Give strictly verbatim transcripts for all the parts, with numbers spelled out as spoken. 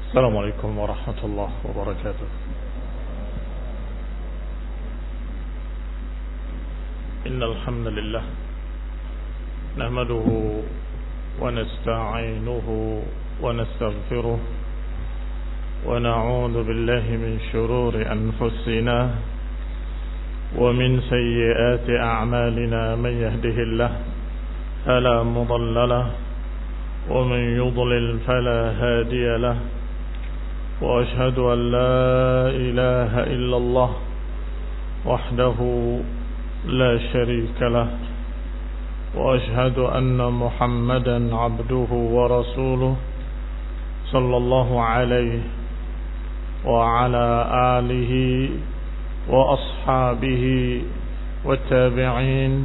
السلام عليكم ورحمة الله وبركاته. إن الحمد لله نحمده ونستعينه ونستغفره ونعوذ بالله من شرور أنفسنا ومن سيئات أعمالنا. من يهده الله فلا مضل له ومن يضلل فلا هادي له، وأشهد أن لا إله إلا الله وحده لا شريك له، وأشهد أن محمدا عبده ورسوله صلى الله عليه وعلى آله وأصحابه والتابعين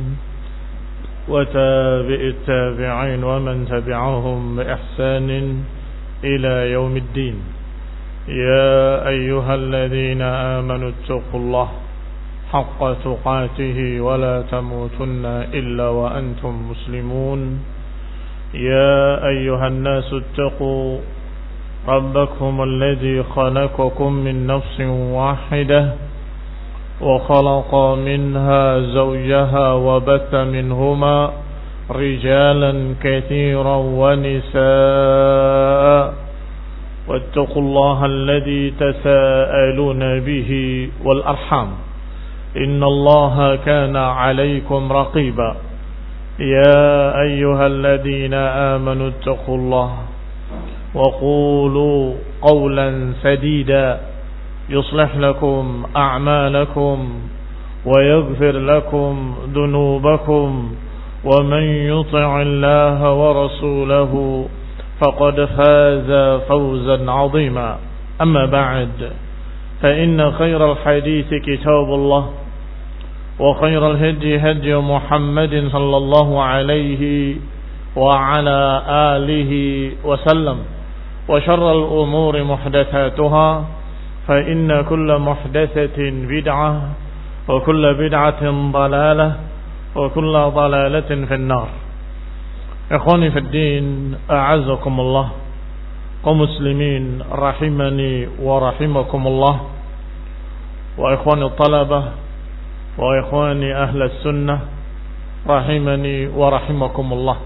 وتابع التابعين ومن تبعهم بإحسان إلى يوم الدين. يا أيها الذين آمنوا اتقوا الله حق تقاته ولا تموتن إلا وأنتم مسلمون. يا أيها الناس اتقوا ربكم الذي خلقكم من نفس واحدة وخلق منها زوجها وبث منهما رجالا كثيرا ونساء، واتقوا الله الذي تساءلون به والأرحام إن الله كان عليكم رقيبا. يا أيها الذين آمنوا اتقوا الله وقولوا قولا سديدا يصلح لكم أعمالكم ويغفر لكم ذنوبكم، ومن يطع الله ورسوله فقد فاز فوزا عظيما. أما بعد، فإن خير الحديث كتاب الله، وخير الهدي هدي محمد صلى الله عليه وعلى آله وسلم، وشر الأمور محدثاتها، فإن كل محدثة بدعة وكل بدعة ضلالة وكل ضلالة في النار. إخواني في الدين، أعزكم الله ومسلمين رحمني ورحمكم الله، وإخواني الطلبة وإخواني أهل السنة rahimani wa rahimakumullah.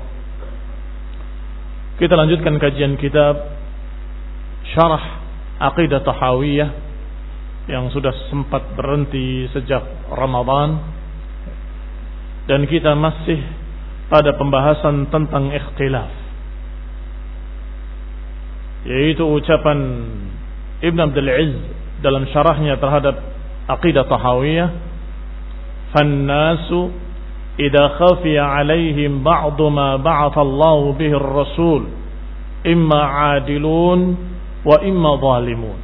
Kita lanjutkan kajian kitab Syarah Aqidah Tahawiyah yang sudah sempat berhenti sejak Ramadan, dan kita masih pada pembahasan tentang ikhtilaf, yaitu ucapan Ibn Abdul Izz dalam syarahnya terhadap Aqidah Tahawiyah, "Fannasu idza khafiya 'alaihim ba'du ma ba'atha Allahu bihi ar-rasul imma 'adilun wa imma zalimun."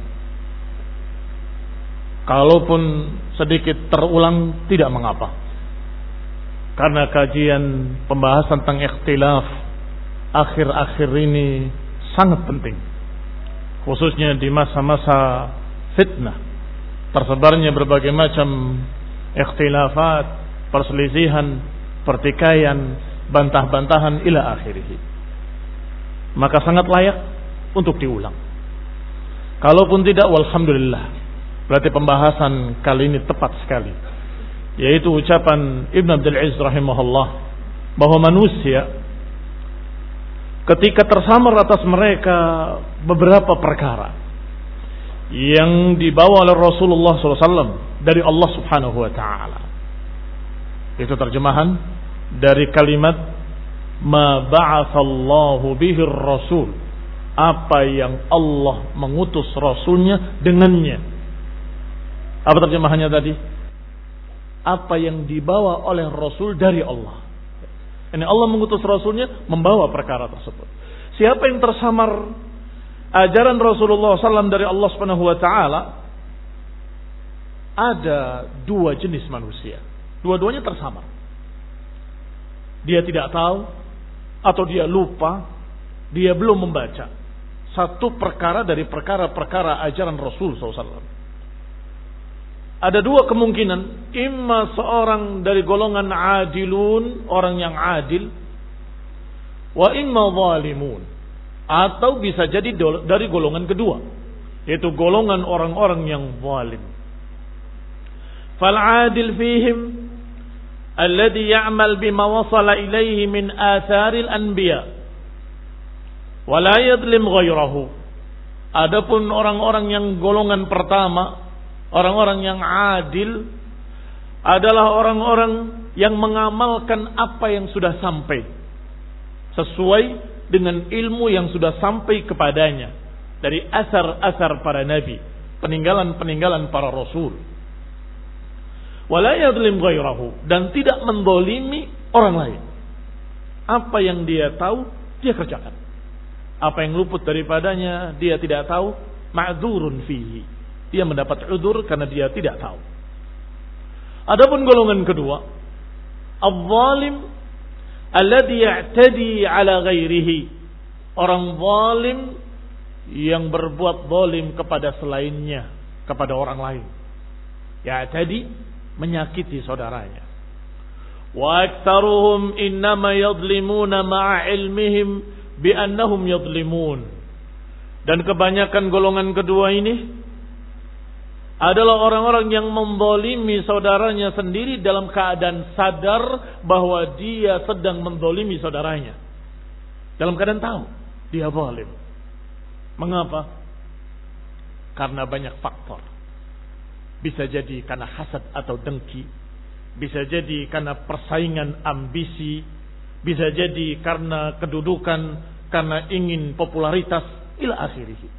Kalaupun sedikit terulang tidak mengapa, karena kajian pembahasan tentang ikhtilaf akhir-akhir ini sangat penting, khususnya di masa-masa fitnah, tersebarnya berbagai macam ikhtilafat, perselisihan, pertikaian, bantah-bantahan ila akhirih. Maka sangat layak untuk diulang. Kalaupun tidak, walhamdulillah, berarti pembahasan kali ini tepat sekali, yaitu ucapan Ibn Abdul Izz rahimahullah bahwa manusia ketika tersamar atas mereka beberapa perkara yang dibawa oleh Rasulullah shallallahu alaihi wasallam dari Allah subhanahu wa ta'ala, itu terjemahan dari kalimat ma ba'athallahu bihi rasul, apa yang Allah mengutus Rasulnya dengannya. Apa terjemahannya tadi? Apa yang dibawa oleh Rasul dari Allah. Ini Allah mengutus Rasulnya membawa perkara tersebut. Siapa yang tersamar ajaran Rasulullah shallallahu alaihi wasallam dari Allah subhanahu wa ta'ala, ada dua jenis manusia. Dua-duanya tersamar. Dia tidak tahu, atau dia lupa, dia belum membaca satu perkara dari perkara-perkara ajaran Rasul shallallahu alaihi wasallam. Ada dua kemungkinan, imma seorang dari golongan adilun, orang yang adil, wa imma zalimun, Atau bisa jadi dari golongan kedua, yaitu golongan orang-orang yang zalim. Fal-'adil fihim alladhi ya'mal bima wasala ilaihi min atharil anbiya wa la yadlim ghairahu. Adapun orang-orang yang golongan pertama, orang-orang yang adil adalah orang-orang yang mengamalkan apa yang sudah sampai sesuai dengan ilmu yang sudah sampai kepadanya dari asar-asar para nabi, peninggalan-peninggalan para rasul. Wala yadlim ghairahu, dan tidak mendolimi orang lain. Apa yang dia tahu dia kerjakan. Apa yang luput daripadanya dia tidak tahu, ma'dzurun fihi. Dia mendapat udzur karena dia tidak tahu. Adapun golongan kedua, adh-dhalim alladhi ya'tadi ala ghairihi, orang zalim yang berbuat zalim kepada selainnya, kepada orang lain. Ya'tadi, menyakiti saudaranya. Wa aktsaruhum innama yadhlimuna ma'a ilmihim bi annahum yadhlimun. Dan kebanyakan golongan kedua ini adalah orang-orang yang menzalimi saudaranya sendiri dalam keadaan sadar bahwa dia sedang menzalimi saudaranya. Dalam keadaan tahu dia zalim. Mengapa? Karena banyak faktor. Bisa jadi karena hasad atau dengki, bisa jadi karena persaingan ambisi, bisa jadi karena kedudukan, karena ingin popularitas, ila akhirih.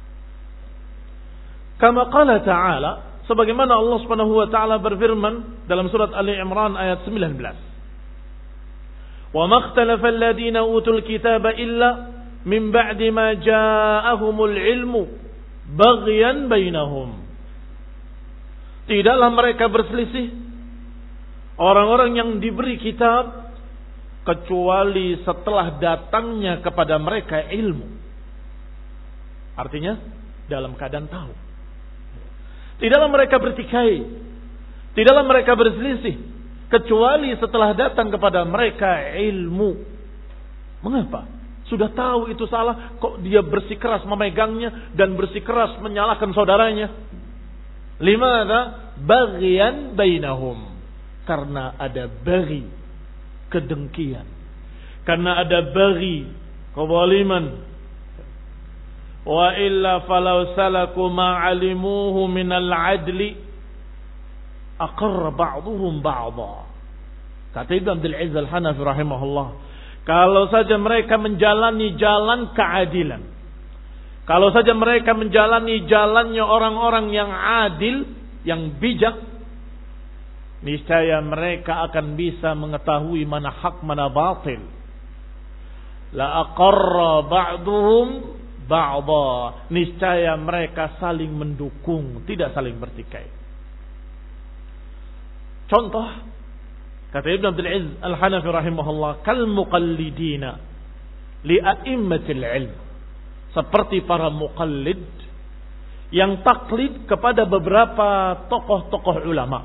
Kama qala ta'ala, sebagaimana Allah Subhanahu wa taala berfirman dalam surat Ali Imran ayat sembilan belas. Wa makhtalafa alladhina utul kitaba illa min ba'di ma ja'ahumul ilmu baghyan bainahum. Tidaklah mereka berselisih orang-orang yang diberi kitab kecuali setelah datangnya kepada mereka ilmu. Artinya dalam keadaan tahu. Tidaklah mereka bertikai, tidaklah mereka berselisih kecuali setelah datang kepada mereka ilmu. Mengapa? Sudah tahu itu salah, kok dia bersikeras memegangnya dan bersikeras menyalahkan saudaranya? Limadha? Baghyan bainahum. Karena ada baghi, kedengkian. Karena ada baghi, kezaliman. Wa illa falau salaku ma'alimuhu minal adli aqarra ba'duhum ba'dha. Kata Ibn Abdul Aziz Al-Hanafi rahimahullah, kalau saja mereka menjalani jalan keadilan, kalau saja mereka menjalani jalannya orang-orang yang adil, yang bijak, niscaya mereka akan bisa mengetahui mana hak mana batil. La aqarra ba'duhum ba'dha, niscaya mereka saling mendukung, tidak saling bertikai. Contoh, kata Ibn Abdul Aziz Al-Hanafi rahimahullah, kal muqallidina li a'immatil ilm, seperti para muqallid yang taklid kepada beberapa tokoh-tokoh ulama.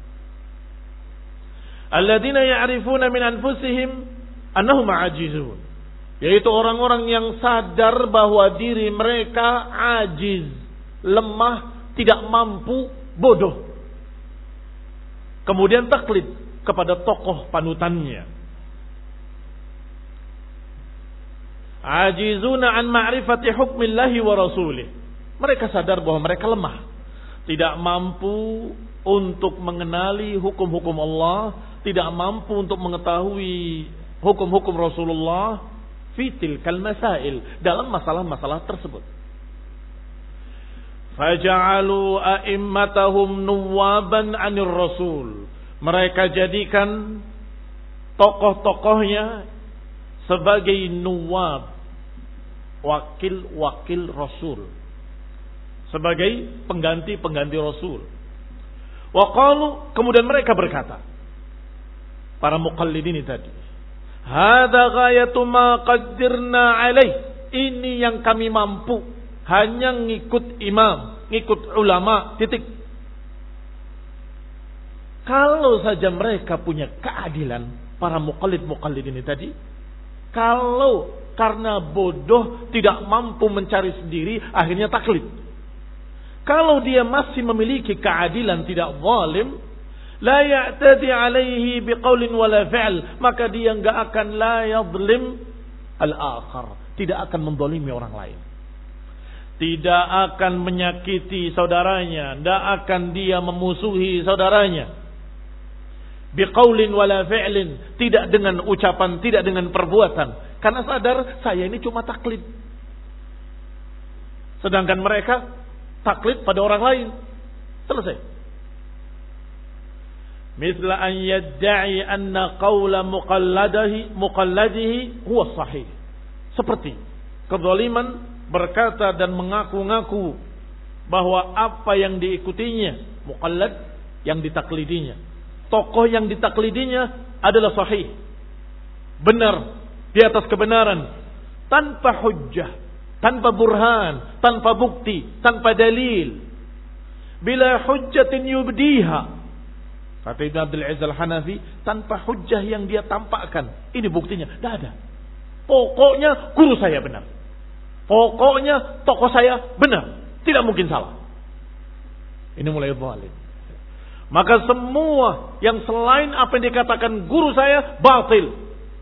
Alladzina ya'rifuna min anfusihim annahum ajizun, yaitu orang-orang yang sadar bahwa diri mereka ajiz, lemah, tidak mampu, bodoh. Kemudian taklid kepada tokoh panutannya. Ajizuna an ma'rifati hukmillahi wa rasulih. Mereka sadar bahwa mereka lemah, tidak mampu untuk mengenali hukum-hukum Allah, tidak mampu untuk mengetahui hukum-hukum Rasulullah fitil kal masail, dalam masalah-masalah tersebut. Faja'alu a'immatahum nuwaban 'anir rasul. Mereka jadikan tokoh-tokohnya sebagai nuwab, wakil-wakil rasul, sebagai pengganti-pengganti rasul. Wa qalu, kemudian mereka berkata, para muqallidin tadi, hadza ghayatu ma qaddirna alaih, ini yang kami mampu, hanya ngikut imam, ngikut ulama, titik. Kalau saja mereka punya keadilan, para muqallid-muqallid ini tadi, kalau karena bodoh, tidak mampu mencari sendiri, akhirnya taklid. Kalau dia masih memiliki keadilan, tidak zalim, la ya'tadi alaihi biqaulin wala fi'l, maka dia enggak akan la yadhlim al-akhar, tidak akan mendolimi orang lain, tidak akan menyakiti saudaranya, tidak akan dia memusuhi saudaranya. Biqaulin wala fi'lin, tidak dengan ucapan, tidak dengan perbuatan, karena sadar saya ini cuma taklid. Sedangkan mereka taklid pada orang lain. Selesai. Misla an yadda'i anna qawla muqalladihi muqalladihi huwa sahih. Seperti kezaliman berkata dan mengaku-ngaku bahwa apa yang diikutinya, muqallad yang ditaklidinya, tokoh yang ditaklidinya adalah sahih, benar, di atas kebenaran, tanpa hujjah, tanpa burhan, tanpa bukti, tanpa dalil, bila hujjatin yubdiha. Kata Ibn Abdul Aziz Al-Hanafi, tanpa hujjah yang dia tampakkan. Ini buktinya, tidak ada. Pokoknya guru saya benar, pokoknya tokoh saya benar, tidak mungkin salah. Ini mulai zalim. Maka semua yang selain apa yang dikatakan guru saya batil.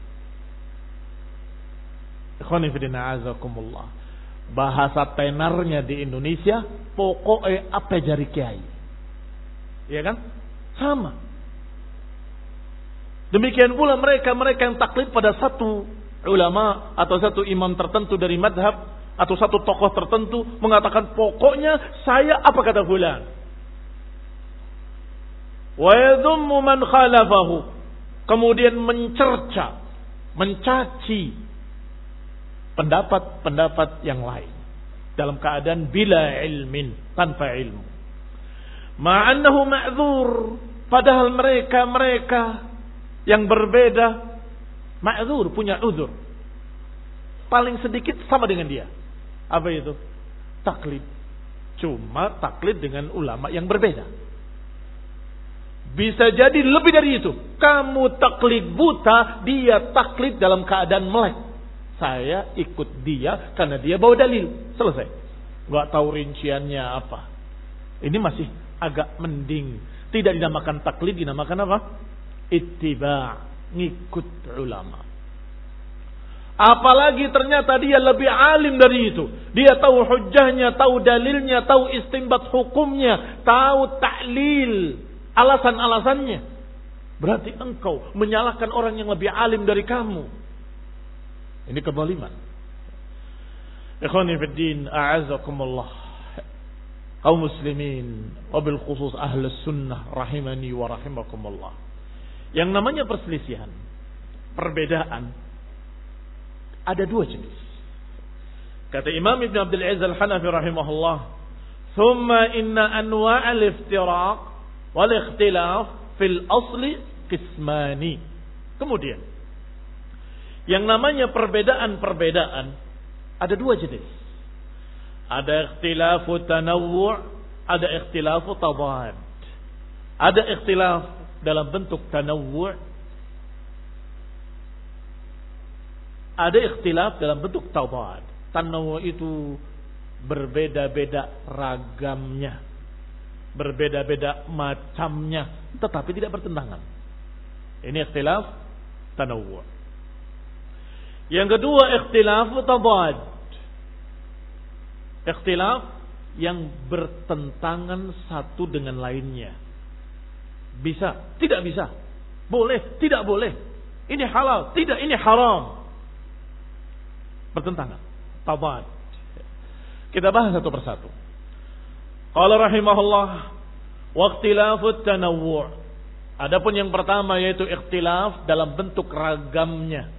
Ikhwani fillah azakumullah. Bahasa tenarnya di Indonesia, pokoknya apa jari kiai. Iya kan? Sama. Demikian pula mereka-mereka yang taklid pada satu ulama atau satu imam tertentu dari madhab atau satu tokoh tertentu, mengatakan pokoknya saya apa kata fulan. Wa yadhummu man khalafahu. Kemudian mencerca, mencaci pendapat-pendapat yang lain dalam keadaan bila ilmin, tanpa ilmu. Ma'annahu ma'dzur, padahal mereka-mereka yang berbeda ma'dzur, punya uzur. Paling sedikit sama dengan dia. Apa itu? Taklid. Cuma taklid dengan ulama yang berbeda. Bisa jadi lebih dari itu. Kamu taklid buta, dia taklid dalam keadaan melek. Saya ikut dia karena dia bawa dalil. Selesai. Gak tahu rinciannya apa. Ini masih agak mending. Tidak dinamakan taklid, dinamakan apa? Ittiba', ngikut ulama. Apalagi ternyata dia lebih alim dari itu. Dia tahu hujjahnya, tahu dalilnya, tahu istinbat hukumnya, tahu ta'lil, alasan-alasannya. Berarti engkau menyalahkan orang yang lebih alim dari kamu. Ini kezaliman. Ikhwani fid din, a'azakumullah. Kaum muslimin, wabil khusus ahlus sunnah rahimani wa rahimakumullah. Yang namanya perselisihan, perbedaan, ada dua jenis. Kata Imam Ibn Abdul Aziz Al-Hanafi rahimahullah, thumma inna anwa'al iftiraq wal ikhtilaf fil asli qismani. Kemudian yang namanya perbedaan-perbedaan ada dua jenis. Ada ikhtilafu tanawwu', ada ikhtilafu tadad. Ada ikhtilaf dalam bentuk tanawwu', ada ikhtilaf dalam bentuk tadad. Tanawwu' itu berbeda-beda ragamnya, berbeda-beda macamnya, tetapi tidak bertentangan. Ini ikhtilaf tanawwu'. Yang kedua ikhtilafu tadad. Ikhtilaf yang bertentangan satu dengan lainnya. Bisa, tidak bisa. Boleh, tidak boleh. Ini halal, tidak, ini haram. Bertentangan. Tadad. Kita bahas satu persatu. Qala rahimahullah, wa ikhtilafut tanawwu'. Adapun yang pertama yaitu ikhtilaf dalam bentuk ragamnya.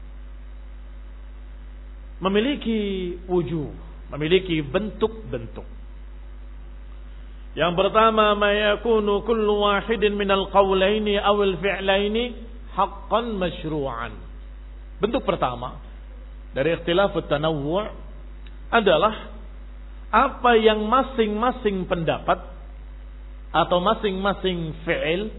Memiliki wujuh, memiliki bentuk-bentuk. Yang pertama, ma yakunu kullu wahidin minal qawlaini awil fi'laini haqqan masyru'an. Bentuk pertama dari ikhtilafut tanawwu' adalah apa yang masing-masing pendapat atau masing-masing fi'il,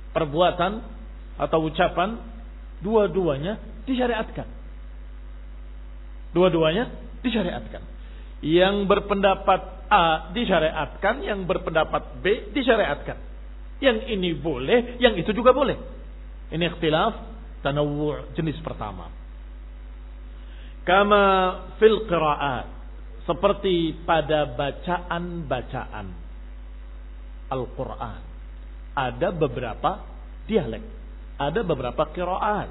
perbuatan atau ucapan, dua-duanya disyariatkan. Dua-duanya disyariatkan. Yang berpendapat A disyariatkan, yang berpendapat B disyariatkan. Yang ini boleh, yang itu juga boleh. Ini ikhtilaf tanawwu' jenis pertama. Kama fil qira'at, seperti pada bacaan-bacaan Al-Quran. Ada beberapa dialek, ada beberapa qira'at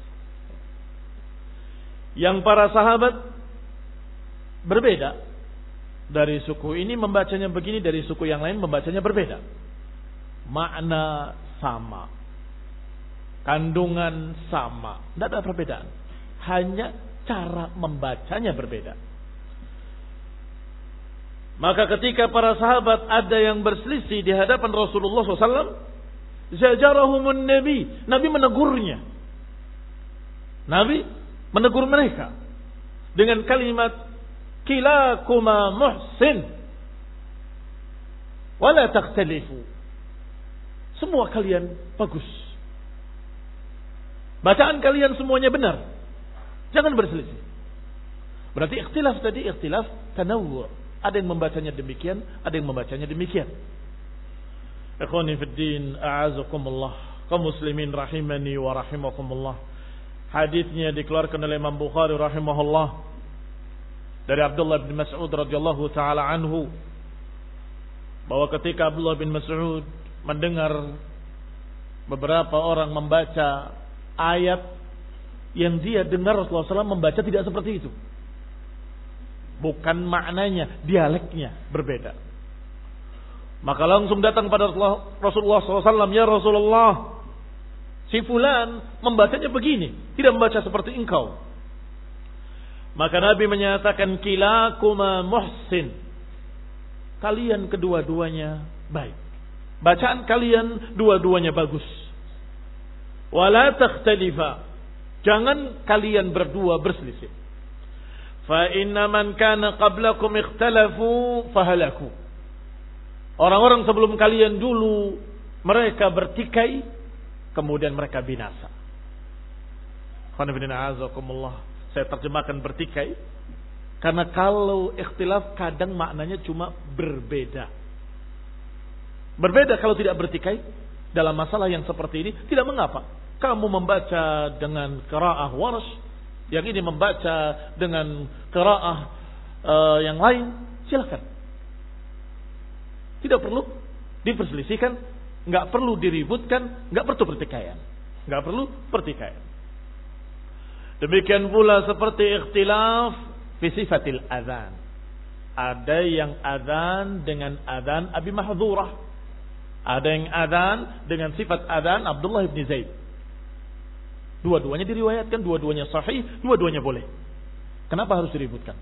yang para sahabat berbeda. Dari suku ini membacanya begini, dari suku yang lain membacanya berbeda. Makna sama, kandungan sama, tidak ada perbedaan. Hanya cara membacanya berbeda. Maka ketika para sahabat ada yang berselisih di hadapan Rasulullah shallallahu alaihi wasallam, zajarahumun Nabi, Nabi menegurnya. Nabi menegur mereka dengan kalimat kilakuma muhsin wala takhtalifu. Semua kalian bagus. Bacaan kalian semuanya benar. Jangan berselisih. Berarti ikhtilaf tadi ikhtilaf tanawwu'. Ada yang membacanya demikian, ada yang membacanya demikian. Ikhwani fid din, a'azakumullah. Kaum muslimin rahimani wa rahimakumullah. Hadisnya dikeluarkan oleh Imam Bukhari rahimahullah dari Abdullah bin Mas'ud radhiyallahu taala anhu, bahwa ketika Abdullah bin Mas'ud mendengar beberapa orang membaca ayat yang dia dengar Rasulullah shallallahu alaihi wasallam membaca tidak seperti itu. Bukan maknanya, dialeknya berbeda. Maka langsung datang pada Rasulullah shallallahu alaihi wasallam, ya Rasulullah, si fulan membacanya begini, tidak membaca seperti engkau. Maka Nabi menyatakan, kilakuma muhsin. Kalian kedua-duanya baik. Bacaan kalian dua-duanya bagus. Wala takhtalifa. Jangan kalian berdua berselisih. Fa inna man kana qablakum ikhtalafu fahalaku. Orang-orang sebelum kalian dulu mereka bertikai, kemudian mereka binasa. Saya terjemahkan bertikai karena kalau ikhtilaf kadang maknanya cuma berbeda. Berbeda kalau tidak bertikai dalam masalah yang seperti ini tidak mengapa. Kamu membaca dengan qiraah Warsh, yang ini membaca dengan qiraah uh, yang lain, silakan. Tidak perlu diperselisihkan, nggak perlu diributkan, nggak perlu pertikaian, nggak perlu pertikaian. Demikian pula seperti ikhtilaf fi sifatil adzan. Ada yang adzan dengan adzan Abi Mahdhurah, ada yang adzan dengan sifat adzan Abdullah bin Zaid. Dua-duanya diriwayatkan, dua-duanya sahih, dua-duanya boleh. Kenapa harus diributkan?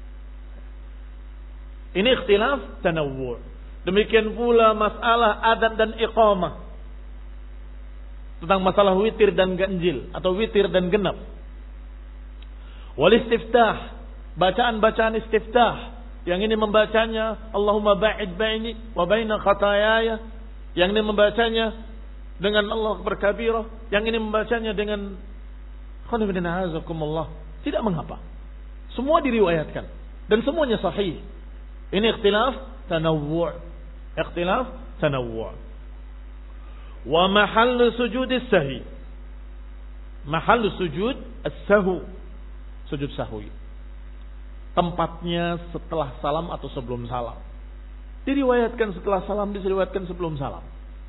Ini ikhtilaf tanawwu'. Demikian pula masalah adzan dan iqamah. Tentang masalah witir dan ganjil atau witir dan genap. Wal istiftah, bacaan-bacaan istiftah. Yang ini membacanya Allahumma ba'id baini wa baina khataayaya. Yang ini membacanya dengan Allah berkabirah, yang ini membacanya dengan khonibina azakumullah. Tidak mengapa. Semua diriwayatkan dan semuanya sahih. Ini ikhtilaf tanawwu'. Ikhtilaf tanawwu'. Wa mahallu sujud as-sahwi. Mahallu sujud as-sahwi. Sujud sahwi. Tempatnya setelah salam atau sebelum salam. Diriwayatkan setelah salam, diriwayatkan sebelum salam.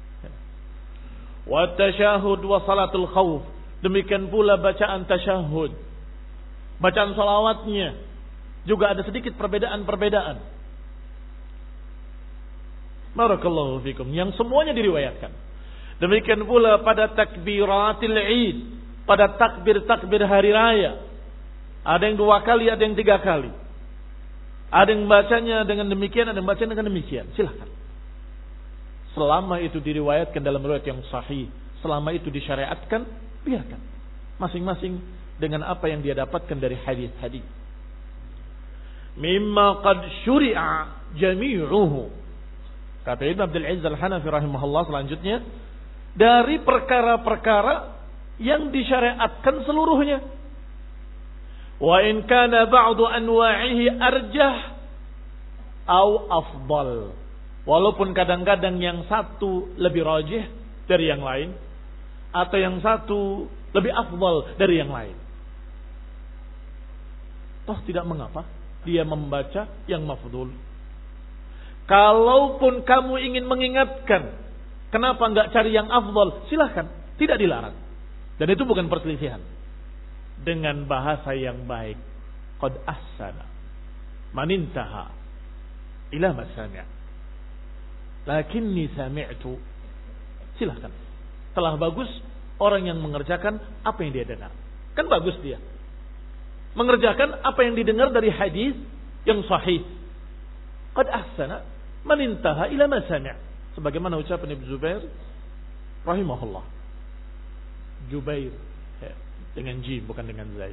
Wa tasyahud wa salatul khawf. Demikian pula bacaan tasyahud. Bacaan salawatnya juga ada sedikit perbedaan-perbedaan. Barakallahu fikum. Yang semuanya diriwayatkan. Demikian pula pada takbiratil Id, pada takbir-takbir hari raya. Ada yang dua kali, ada yang tiga kali. Ada yang bacanya dengan demikian, ada yang bacanya dengan demikian. Silahkan. Selama itu diriwayatkan dalam riwayat yang sahih, selama itu disyariatkan, biarkan. Masing-masing dengan apa yang dia dapatkan dari hadis-hadis. Mimma qad syuri'a jami'uhu. Kata Ibn Abdul Aziz Al-Hanafi rahimahullah selanjutnya, dari perkara-perkara yang disyariatkan seluruhnya. Wa in kana ba'du anwa'ihi arjah au afdal. Walaupun kadang-kadang yang satu lebih rajih dari yang lain, atau yang satu lebih afdal dari yang lain. Toh tidak mengapa dia membaca yang mafdhul. Kalaupun kamu ingin mengingatkan, kenapa enggak cari yang afdal? Silahkan, tidak dilarang. Dan itu bukan perselisihan. Dengan bahasa yang baik. Qad ahsana man intaha ila ma sami'. Lakinni sami'tu. Silahkan. Telah bagus orang yang mengerjakan apa yang dia dengar. Kan bagus dia. Mengerjakan apa yang didengar dari hadis yang sahih. Qad ahsana man intaha ila ma sami'. Sebagaimana ucapan Ibnu Zubair rahimahullah. Jubair ya, dengan jim bukan dengan zai.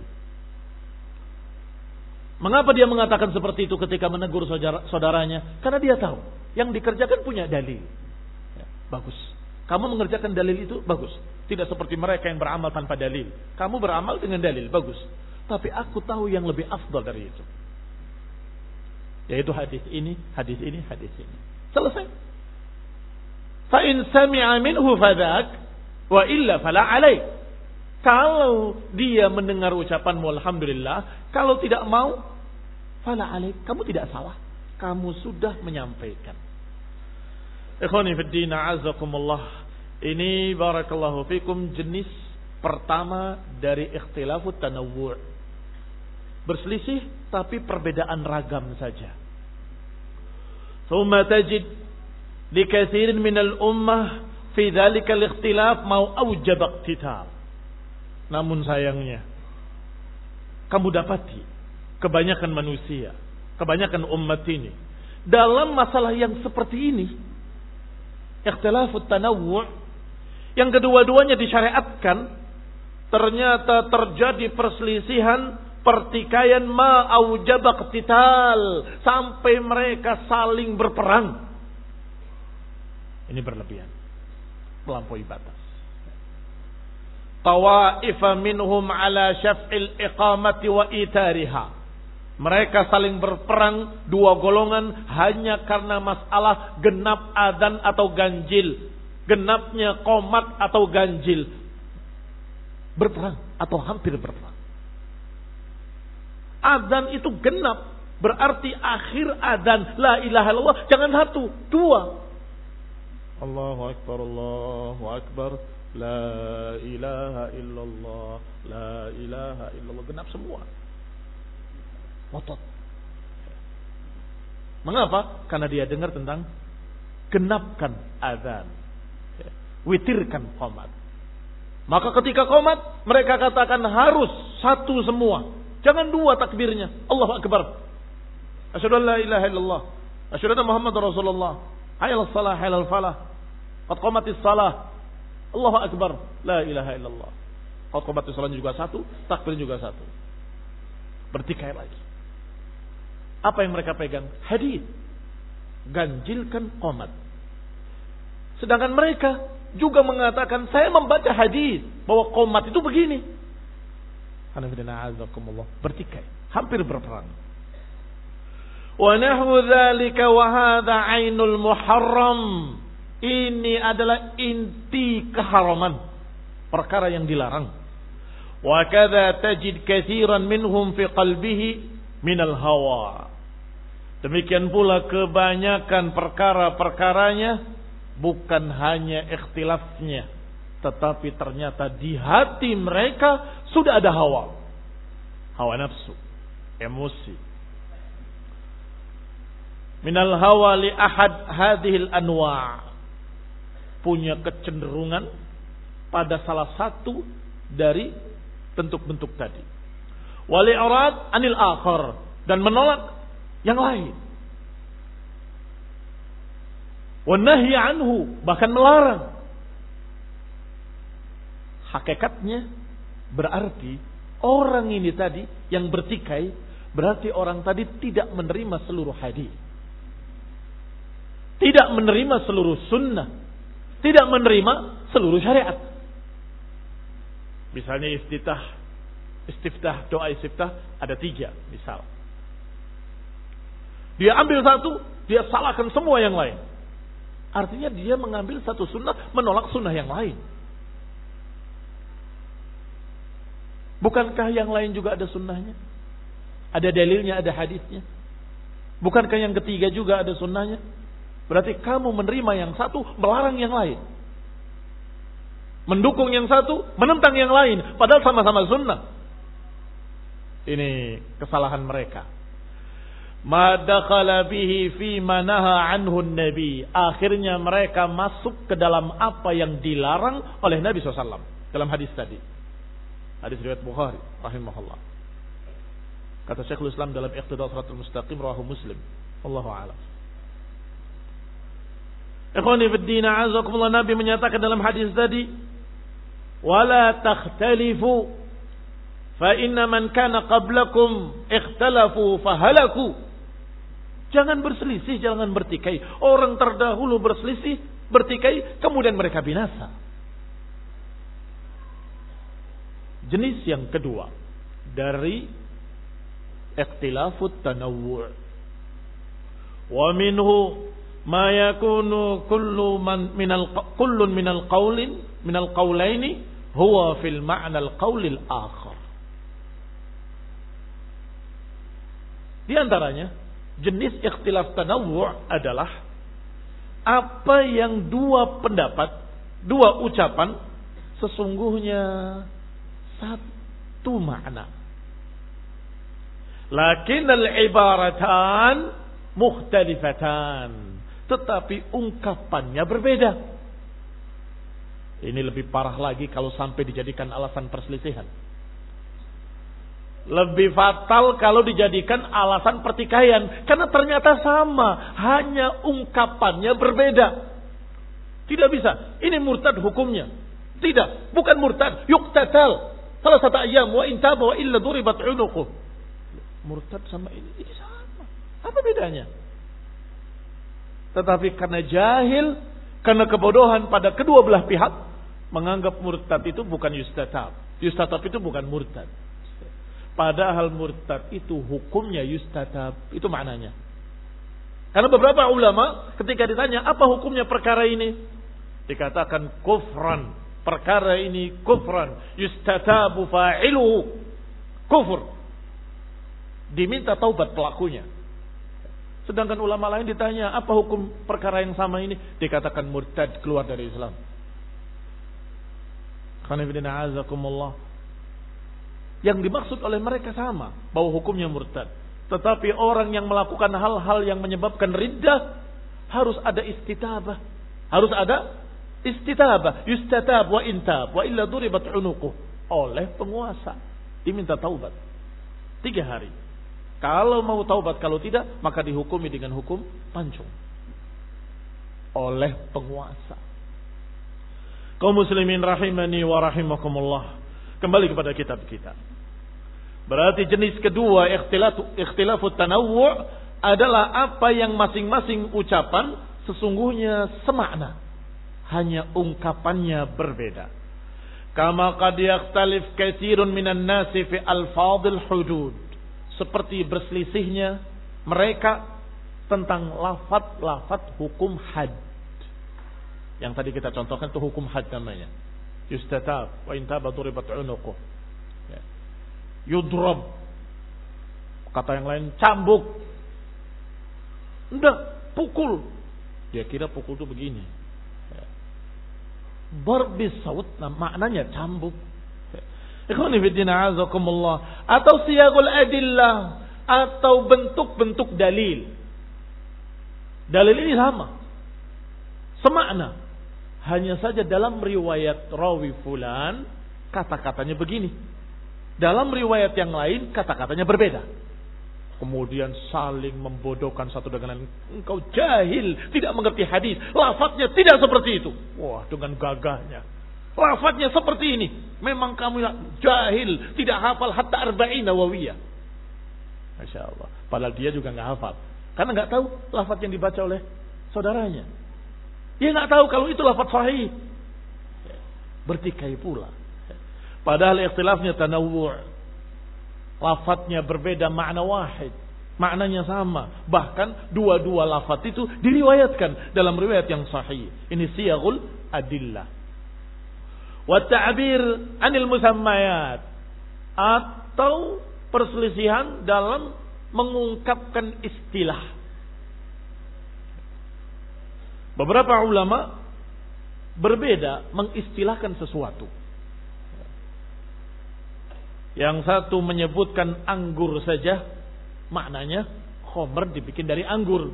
Mengapa dia mengatakan seperti itu ketika menegur saudara, saudaranya? Karena dia tahu yang dikerjakan punya dalil. Ya, bagus. Kamu mengerjakan dalil itu bagus. Tidak seperti mereka yang beramal tanpa dalil. Kamu beramal dengan dalil bagus. Tapi aku tahu yang lebih afdal dari itu. Yaitu hadis ini, hadis ini, hadis ini. Selesai. Fa in sami'a minhu fadhak wa illa fala alaih. Kalau dia mendengar ucapanmu alhamdulillah, kalau tidak mau fala alaih, kamu tidak salah. Kamu sudah menyampaikan. Ikhwani fid din, a'azzakumullah. Ini barakallahu fikum jenis pertama dari ikhtilafut tanawwu'. Berselisih tapi perbedaan ragam saja. Thumma tajid li katsirin minal ummah fi dzalika al-ikhtilaf ma awjaba iqtital. Namun sayangnya kamu dapati kebanyakan manusia, kebanyakan umat ini dalam masalah yang seperti ini, ikhtilafut tanawwu', yang kedua-duanya disyariatkan, ternyata terjadi perselisihan, pertikaian ma aujaba qital, sampai mereka saling berperang. Ini berlebihan, melampaui batas. Tawaifa minhum ala syaf'il iqamati wa itariha. Mereka saling berperang, dua golongan, hanya karena masalah genap adzan atau ganjil, genapnya qomat atau ganjil. Berperang atau hampir berperang. Adzan itu genap, berarti akhir adzan la ilaha illallah, jangan satu, dua. Allahu akbar, Allahu akbar, la ilaha illallah, la ilaha illallah, genap semua. Motot. Mengapa? Karena dia dengar tentang genapkan adzan, witirkan qomat. Maka ketika qomat, mereka katakan harus satu semua. Jangan dua takbirnya. Allahu akbar. Asyhadu an la ilaha illallah. Asyhadu anna Muhammadar Rasulullah. Hayal salah, hayal falah. Qad qamatis salah. Allahu akbar. La ilaha illallah. Qad qamatis salah juga satu, takbir juga satu. Bertikai lagi. Apa yang mereka pegang? Hadis. Ganjilkan qomat. Sedangkan mereka juga mengatakan, saya membaca hadis bahwa qomat itu begini. Bertikai, hampir berperang. Wa nahwu dzalika wa hadza ainul muharram. Ini adalah inti keharaman, perkara yang dilarang. Wa kadza tajid katsiran minhum fi qalbihi minal hawa. Demikian pula kebanyakan perkara-perkaranya bukan hanya ikhtilafnya, tetapi ternyata di hati mereka sudah ada hawa. Hawa nafsu, emosi. Minal hawa li ahad hadhil anwa'. Punya kecenderungan pada salah satu dari bentuk-bentuk tadi. Wal i'rad anil akhar, dan menolak yang lain. Wan nahyi anhu, bahkan melarang. Hakikatnya berarti orang ini tadi yang bertikai, berarti orang tadi tidak menerima seluruh hadis, tidak menerima seluruh sunnah, tidak menerima seluruh syariat. Misalnya iftitah istiftah, doa istiftah ada tiga misal. Dia ambil satu, dia salahkan semua yang lain. Artinya dia mengambil satu sunnah, menolak sunnah yang lain. Bukankah yang lain juga ada sunnahnya? Ada dalilnya, ada hadisnya. Bukankah yang ketiga juga ada sunnahnya? Berarti kamu menerima yang satu, melarang yang lain. Mendukung yang satu, menentang yang lain. Padahal sama-sama sunnah. Ini kesalahan mereka. Ma dakhala bihi fi ma naha anhu nabi. Akhirnya mereka masuk ke dalam apa yang dilarang oleh Nabi shallallahu alaihi wasallam. Dalam hadis tadi. Hadis riwayat Bukhari rahimahullah. Kata Syekhul Islam dalam Iqtida Shiratal Mustaqim rawahu Muslim. Wallahu a'lam. Ikhwani fid din, a'azakumullah, Nabi menyatakan dalam hadis tadi, "Wala takhtalifu fa inna man kana qablakum ikhtalafu fahalaku." Jangan berselisih, jangan bertikai. Orang terdahulu berselisih, bertikai, kemudian mereka binasa. Jenis yang kedua dari ikhtilafut tanawwu'. Wa minhu ma yakunu kullu man minal kullun minal qaulin minal qaulaini huwa fil ma'na al qaulil akhar. Di antaranya jenis ikhtilaf tanawwu' adalah apa yang dua pendapat, dua ucapan sesungguhnya satu makna. Lakin al-ibaratan mukhtalifatan, tetapi ungkapannya berbeda. Ini lebih parah lagi kalau sampai dijadikan alasan perselisihan. Lebih fatal kalau dijadikan alasan pertikaian, karena ternyata sama, hanya ungkapannya berbeda. Tidak bisa. Ini murtad hukumnya. Tidak, bukan murtad, yuqtatal salah satu ayam wa intaba wa illa duribat unuquh. Murtad sama ini, ini sama. Apa bedanya? Tetapi karena jahil, karena kebodohan pada kedua belah pihak, menganggap murtad itu bukan yustatab. Yustatab itu bukan murtad. Padahal murtad itu hukumnya yustatab. Itu maknanya. Karena beberapa ulama ketika ditanya apa hukumnya perkara ini, dikatakan kufran. Perkara ini kufran. Yustatabu fa'iluhu. Kufur. Diminta taubat pelakunya. Sedangkan ulama lain ditanya apa hukum perkara yang sama ini, dikatakan murtad, keluar dari Islam. Khanifidina azakumullah. Yang dimaksud oleh mereka sama, bahwa hukumnya murtad. Tetapi orang yang melakukan hal-hal yang menyebabkan riddah harus ada istitabah. Harus ada istitabah. Yustatab wa intab wa illa duribat unuquh. Oleh penguasa. Diminta taubat. Tiga hari. Kalau mau taubat, kalau tidak, maka dihukumi dengan hukum pancung. Oleh penguasa. Kaum muslimin rahimani wa rahimakumullah. Kembali kepada kitab kita. Berarti jenis kedua ikhtilafut tanawwu' adalah apa yang masing-masing ucapan sesungguhnya semakna, hanya ungkapannya berbeda. Kama qad yakhtalif katsirun minan nasi fi alfadhil hudud. Seperti berselisihnya mereka tentang lafaz-lafaz hukum had. Yang tadi kita contohkan itu hukum had namanya. Yustatab wa intaba duribat unuquh. Yudrab. Kata yang lain cambuk. Enggak, pukul. Dia kira pukul itu begini. Darbis saut, nah, maknanya cambuk. Ikhwani fiddina azakumullah. Atau siyagul adillah, atau bentuk-bentuk dalil. Dalil ini sama, semakna. Hanya saja dalam riwayat rawi fulan kata-katanya begini, dalam riwayat yang lain kata-katanya berbeda. Kemudian saling membodohkan satu dengan lain. Engkau jahil, tidak mengerti hadis. Lafadznya tidak seperti itu. Wah, dengan gagahnya. Lafadznya seperti ini. Memang kamu jahil, tidak hafal hatta arba'in nawawiyah. Masya Allah. Padahal dia juga nggak hafal, karena nggak tahu lafadz yang dibaca oleh saudaranya. Dia nggak tahu kalau itu lafadz sahih. Bertikai pula. Padahal ikhtilafnya tanawwu'. lafadznya berbeda, makna wahid, maknanya sama. Bahkan dua-dua lafadz itu diriwayatkan dalam riwayat yang sahih. Ini siyaghul adillah. Wa ta'bir anil musammayat, atau perselisihan dalam mengungkapkan istilah. Beberapa ulama berbeda mengistilahkan sesuatu. Yang satu menyebutkan anggur saja, maknanya khomer dibikin dari anggur.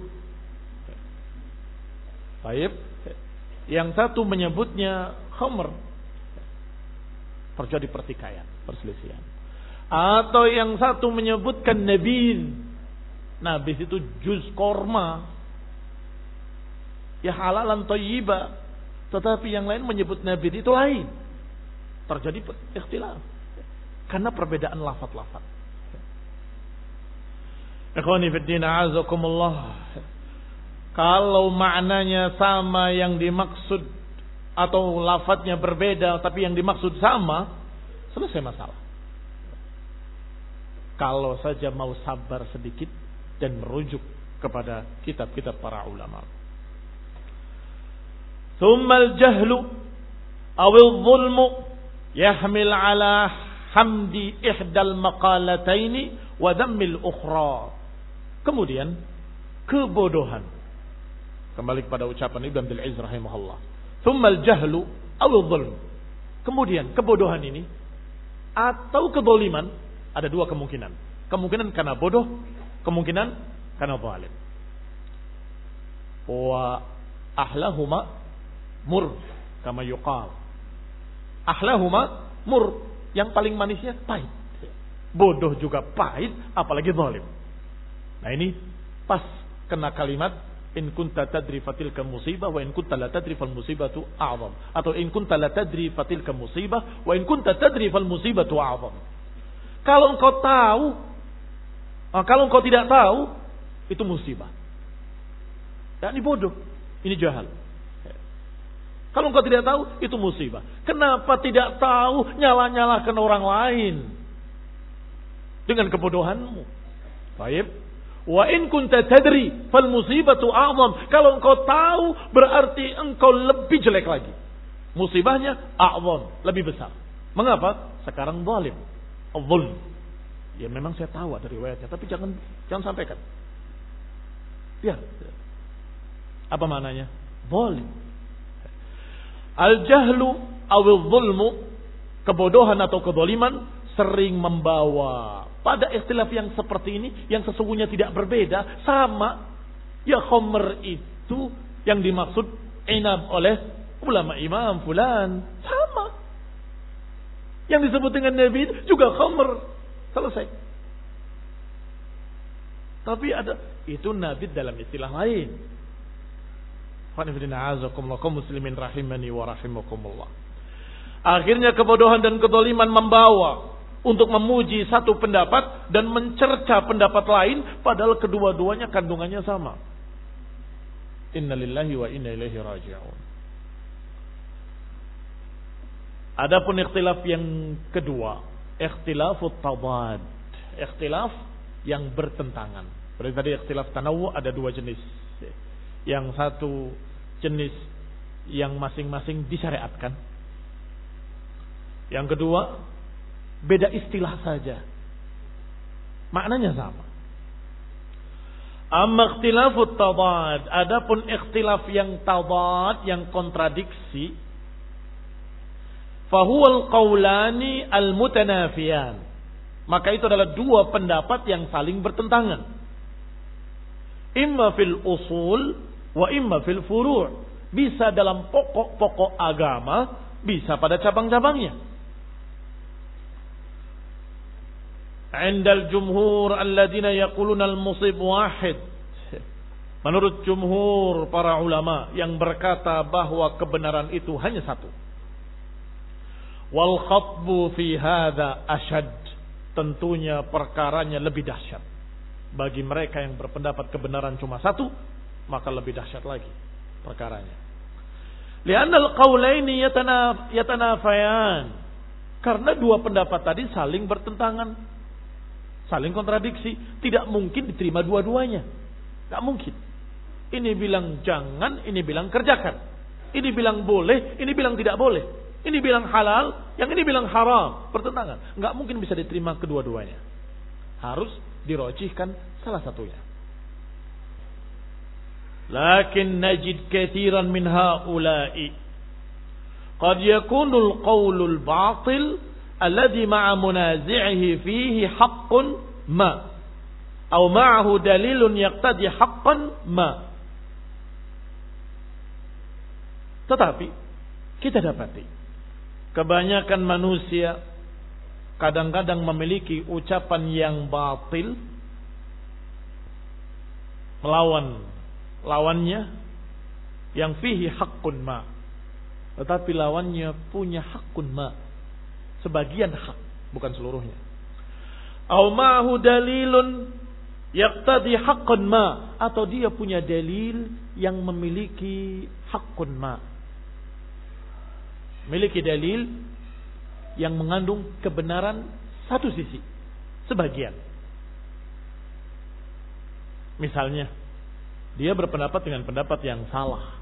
Baik. Yang satu menyebutnya khomer, terjadi pertikaian, perselisihan. Atau yang satu menyebutkan nabid. Nabid itu juz korma. Ya halalan thayyiba. Tetapi yang lain menyebut nabid itu lain. Terjadi ikhtilaf. Karena perbedaan lafaz-lafaz. Ikhwani fiddin a'azakumullah. Kalau maknanya sama yang dimaksud, atau lafaznya berbeda tapi yang dimaksud sama, selesai masalah. Kalau saja mau sabar sedikit dan merujuk kepada kitab-kitab para ulama. ثم الجهل أو الظلم يحمل على حمد إحدى المقالتين وذم الأخرى. Kemudian kebodohan. Kembali kepada ucapan Ibn Abdul Aziz rahimahullah. ثم الجهل أو الظلم. Kemudian kebodohan ini atau kezaliman, ada dua kemungkinan. Kemungkinan karena bodoh, kemungkinan karena zalim. Wa ahlahuma mur, kama yuqal. Ahlahuma mur, yang paling manisnya pahit. Bodoh juga pahit, apalagi zalim. Nah ini pas kena kalimat in kunta tadri fatilka musibah wa in kunta la tadri fal musibatu a'zam, atau in kunta la tadri fatilka musibah wa in kunta tadri fal musibatu a'zam. Kalau engkau tahu, kalau engkau tidak tahu, itu musibah. Dan ini bodoh, ini jahal. Kalau engkau tidak tahu, itu musibah. Kenapa tidak tahu nyala-nyalakan orang lain dengan kebodohanmu? Baik. Wa in kunta tadri fal musibatu a'zam. Kalau engkau tahu, berarti engkau lebih jelek lagi. Musibahnya a'zam, lebih besar. Mengapa? Sekarang zalim. Al-zulm. Ya memang saya tahu ada riwayatnya, tapi jangan jangan sampaikan. Ya. Apa maknanya? Zalim. Al-jahlu awil zulmu, kebodohan atau kezaliman, sering membawa pada istilah yang seperti ini, yang sesungguhnya tidak berbeda, sama. Ya khomer itu yang dimaksud inab oleh ulama imam fulan, sama. Yang disebut dengan nabi juga khomer, selesai. Tapi ada itu nabi dalam istilah lain. Kaum muslimin rahimani wa rahimakumullah. Akhirnya kebodohan dan kezaliman membawa untuk memuji satu pendapat dan mencerca pendapat lain, padahal kedua-duanya kandungannya sama. Innalillahi wa inna ilaihi raji'un. Adapun ikhtilaf yang kedua, ikhtilafut tadad, ikhtilaf yang bertentangan. Berarti tadi ikhtilaf tanawwu ada dua jenis. Yang satu jenis yang masing-masing disyariatkan. Yang kedua beda istilah saja, maknanya sama. Amma ikhtilafut tadad, adapun ikhtilaf yang tadad, yang kontradiksi, fahuwal qawlani al-mutanafiyan, maka itu adalah dua pendapat yang saling bertentangan. Imma fil usul wa imma fil furu', bisa dalam pokok-pokok agama, bisa pada cabang-cabangnya. Indal jumhur alladziina yaquluna al-musib wahid, menurut jumhur para ulama yang berkata bahwa kebenaran itu hanya satu. Wal khatbu fi hadza ashad, tentunya perkaranya lebih dahsyat. Bagi mereka yang berpendapat kebenaran cuma satu, maka lebih dahsyat lagi perkaranya. Li'annal qawlaini yatanafayan, karena dua pendapat tadi saling bertentangan. Saling kontradiksi. Tidak mungkin diterima dua-duanya. Tidak mungkin. Ini bilang jangan, ini bilang kerjakan. Ini bilang boleh, ini bilang tidak boleh. Ini bilang halal, yang ini bilang haram. Bertentangan. Nggak mungkin bisa diterima kedua-duanya. Harus dirojihkan salah satunya. Lakin najid kathiran min haula'i qad yakunul qawlul batil alladhi ma'a munazi'ihi fihi haqqun ma aw ma'ahu dalilun yaqtadi haqqan ma. Tetapi kita dapati kebanyakan manusia kadang-kadang memiliki ucapan yang batil melawan lawannya yang fihi haqqun ma, tetapi lawannya punya haqqun ma, sebagian hak, bukan seluruhnya. Au ma'hu dalilun yaqtadi haqqun ma, atau dia punya dalil yang memiliki haqqun ma, memiliki dalil yang mengandung kebenaran satu sisi, sebagian. Misalnya dia berpendapat dengan pendapat yang salah,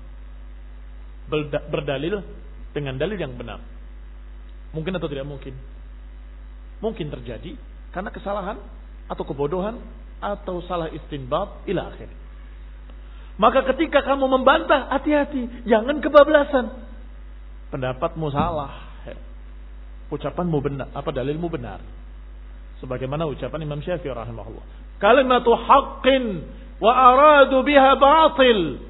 berdalil dengan dalil yang benar. Mungkin atau tidak mungkin? Mungkin terjadi karena kesalahan atau kebodohan atau salah istinbat ila akhir. Maka ketika kamu membantah, hati-hati, jangan kebablasan. Pendapatmu salah, ucapanmu benar, apa dalilmu benar. Sebagaimana ucapan Imam Syafi'i rahimahullah, kalimatu haqqin wa aradu biha batil.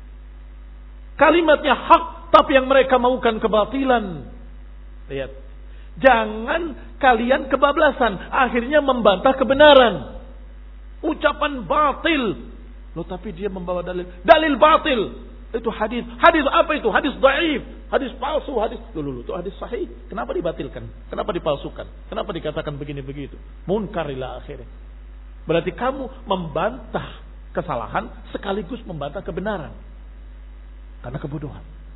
Kalimatnya hak, tapi yang mereka maukan kebatilan. Lihat, jangan kalian kebablasan, akhirnya membantah kebenaran. Ucapan batil, loh tapi dia membawa dalil, dalil batil. Itu hadis, hadis apa itu? Hadis dhaif, hadis palsu, hadis. Loh, loh, itu hadis sahih. Kenapa dibatilkan? Kenapa dipalsukan? Kenapa dikatakan begini begitu? Munkar ila akhirnya. Berarti kamu membantah kesalahan sekaligus membantah kebenaran karena kebodohan.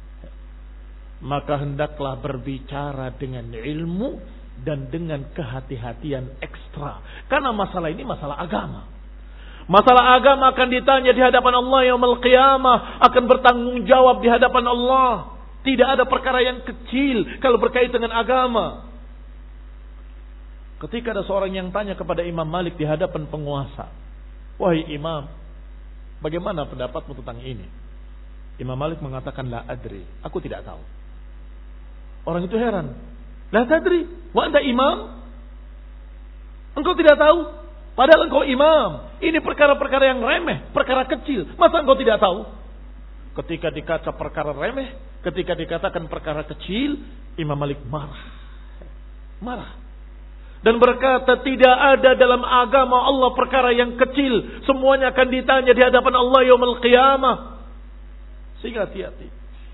Maka hendaklah berbicara dengan ilmu dan dengan kehati-hatian ekstra, karena masalah ini masalah agama. Masalah agama akan ditanya di hadapan Allah yaumul qiyamah, akan bertanggung jawab di hadapan Allah. Tidak ada perkara yang kecil kalau berkaitan dengan agama. Ketika ada seorang yang tanya kepada Imam Malik di hadapan penguasa, wahai Imam, bagaimana pendapatmu tentang ini? Imam Malik mengatakan, la adri, aku tidak tahu. Orang itu heran. La tadri, wa anta imam? Engkau tidak tahu? Padahal engkau imam. Ini perkara-perkara yang remeh, perkara kecil. Masa engkau tidak tahu? Ketika dikata perkara remeh, ketika dikatakan perkara kecil, Imam Malik marah. Marah. Dan berkata, tidak ada dalam agama Allah perkara yang kecil. Semuanya akan ditanya di hadapan Allah yaumul qiyamah. Sehingga hati-hati.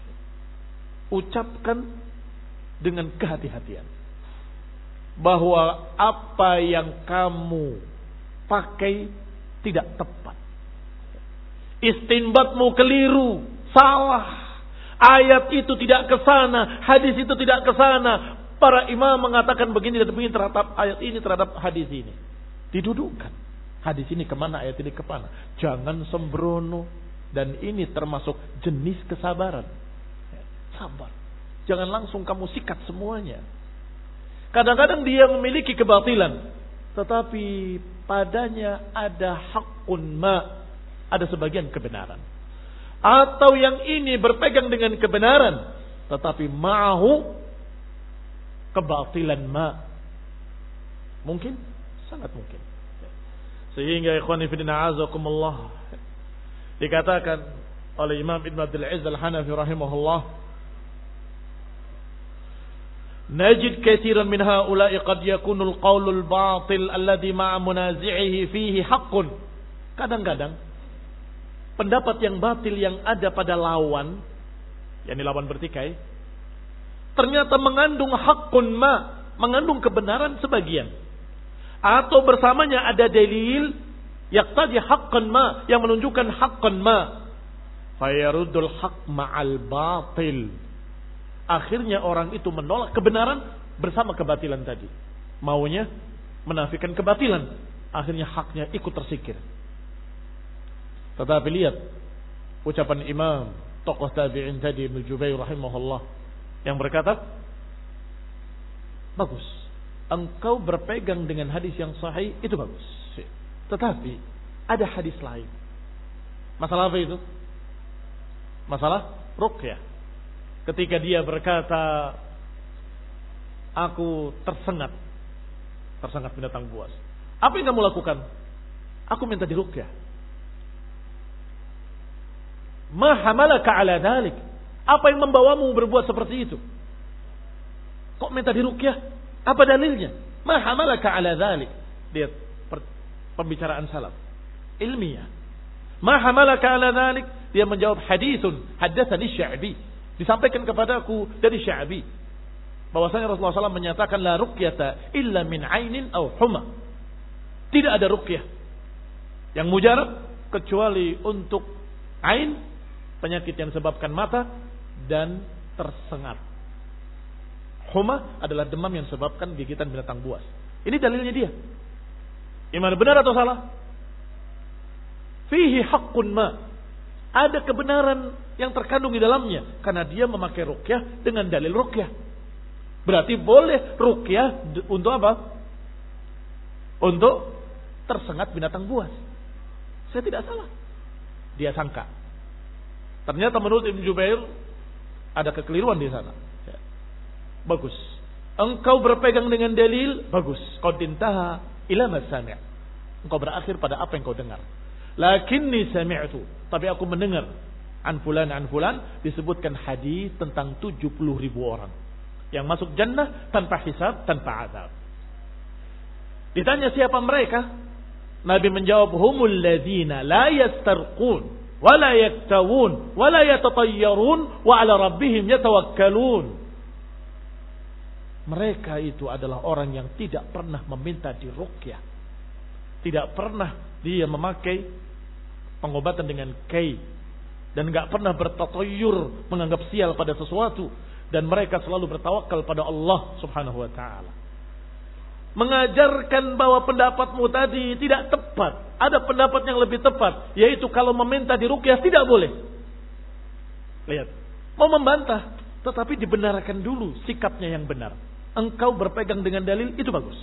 Ucapkan dengan kehati-hatian bahwa apa yang kamu pakai tidak tepat. Istinbatmu keliru, salah. Ayat itu tidak ke sana, hadis itu tidak ke sana. Para imam mengatakan begini dan begini terhadap ayat ini, terhadap hadis ini. Didudukkan. Hadis ini kemana, ayat ini kemana. Jangan sembrono. Dan ini termasuk jenis kesabaran. Sabar. Jangan langsung kamu sikat semuanya. Kadang-kadang dia memiliki kebatilan, tetapi padanya ada haqqun ma, ada sebagian kebenaran. Atau yang ini berpegang dengan kebenaran, tetapi ma'ahu kebatilan ma. Mungkin, sangat mungkin. Sehingga ikhwani fillah azakumullah, dikatakan oleh Imam Ibn Abdul Aziz Al-Hanafi rahimahullah, najid katsiran min haula'i qad yakunul qaulul batil alladhi ma'a munazi'ihi fihi haqqun. Kadang-kadang pendapat yang batil yang ada pada lawan, yakni lawan bertikai, ternyata mengandung haqqun ma, mengandung kebenaran sebagian. Atau bersamanya ada dalil yaqtadi haqqan ma, yang menunjukkan haqqan ma. Fayaruddul haqq ma'al batil. Akhirnya orang itu menolak kebenaran bersama kebatilan tadi. Maunya menafikan kebatilan. akhirnya haknya ikut tersikir. Tetapi lihat ucapan Imam tokoh tabi'in tadi Ibnu Jubair rahimahullah yang berkata, bagus, engkau berpegang dengan hadis yang sahih itu bagus. Tetapi ada hadis lain. Masalah apa itu? Masalah ruqyah. Ketika dia berkata, aku tersengat, tersengat binatang buas. Apa yang kamu lakukan? Aku minta diruqyah. Ma hamalaka ala dhalik? Apa yang membawamu berbuat seperti itu? Kok minta diruqyah? Apa dalilnya? Ma hamalaka ala dhalik? Lihat pembicaraan salaf ilmiah. Ma hamalaka ala dhalik? Dia menjawab, hadithun haddatsani Sya'bi. Disampaikan kepadaku dari Sya'bi bahwasanya Rasulullah shallallahu alaihi wasallam menyatakan la ruqyata illa min ainin aw huma. Tidak ada ruqyah yang mujarab kecuali untuk ain, penyakit yang disebabkan mata, dan tersengat. Huma adalah demam yang disebabkan gigitan binatang buas. Ini dalilnya dia. Gimana, benar atau salah? Fihi haqqun ma. Ada kebenaran yang terkandung di dalamnya karena dia memakai ruqyah dengan dalil ruqyah. Berarti boleh ruqyah untuk apa? Untuk tersengat binatang buas. Saya tidak salah. Dia sangka. Ternyata menurut Ibnu Jubair ada kekeliruan di sana. Bagus. Engkau berpegang dengan dalil, bagus. Qad intaha ila ma sami'. Engkau berakhir pada apa yang kau dengar. Lakinni sami'tu, tapi aku mendengar an fulan an fulan disebutkan hadis tentang tujuh puluh ribu orang yang masuk jannah tanpa hisab, tanpa azab. Ditanya siapa mereka? Nabi menjawab, humul ladzina la yastarqun wa la yaktawun wa la yatatayyarun wa ala rabbihim yatawakkalun. Mereka itu adalah orang yang tidak pernah meminta diruqyah. Tidak pernah dia memakai pengobatan dengan kai, dan enggak pernah bertatoyur, menganggap sial pada sesuatu, dan mereka selalu bertawakal pada Allah Subhanahu wa taala. Mengajarkan bahwa pendapatmu tadi tidak tepat. Ada pendapat yang lebih tepat, yaitu kalau meminta diruqyah tidak boleh. Lihat, mau membantah, tetapi dibenarkan dulu sikapnya yang benar. Engkau berpegang dengan dalil itu bagus.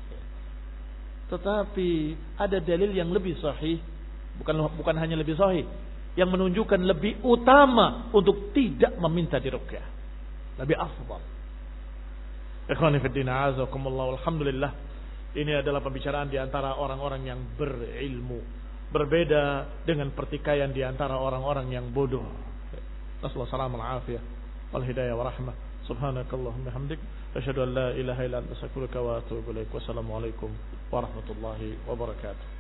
Tetapi ada dalil yang lebih sahih, bukan bukan hanya lebih sahih, yang menunjukkan lebih utama untuk tidak meminta diruqyah. Lebih afdal. Ikhwani fi din, a'azakumullah. Alhamdulillah, ini adalah pembicaraan di antara orang-orang yang berilmu, berbeda dengan pertikaian di antara orang-orang yang bodoh. Nasallahu alaihi wasallam wal hidayah wa rahmah. Subhanakallahumma hamdik, asyhadu an la ilaha illa anta astaghfiruka wa atubu ilaik. Wassalamu alaikum warahmatullahi wabarakatuh.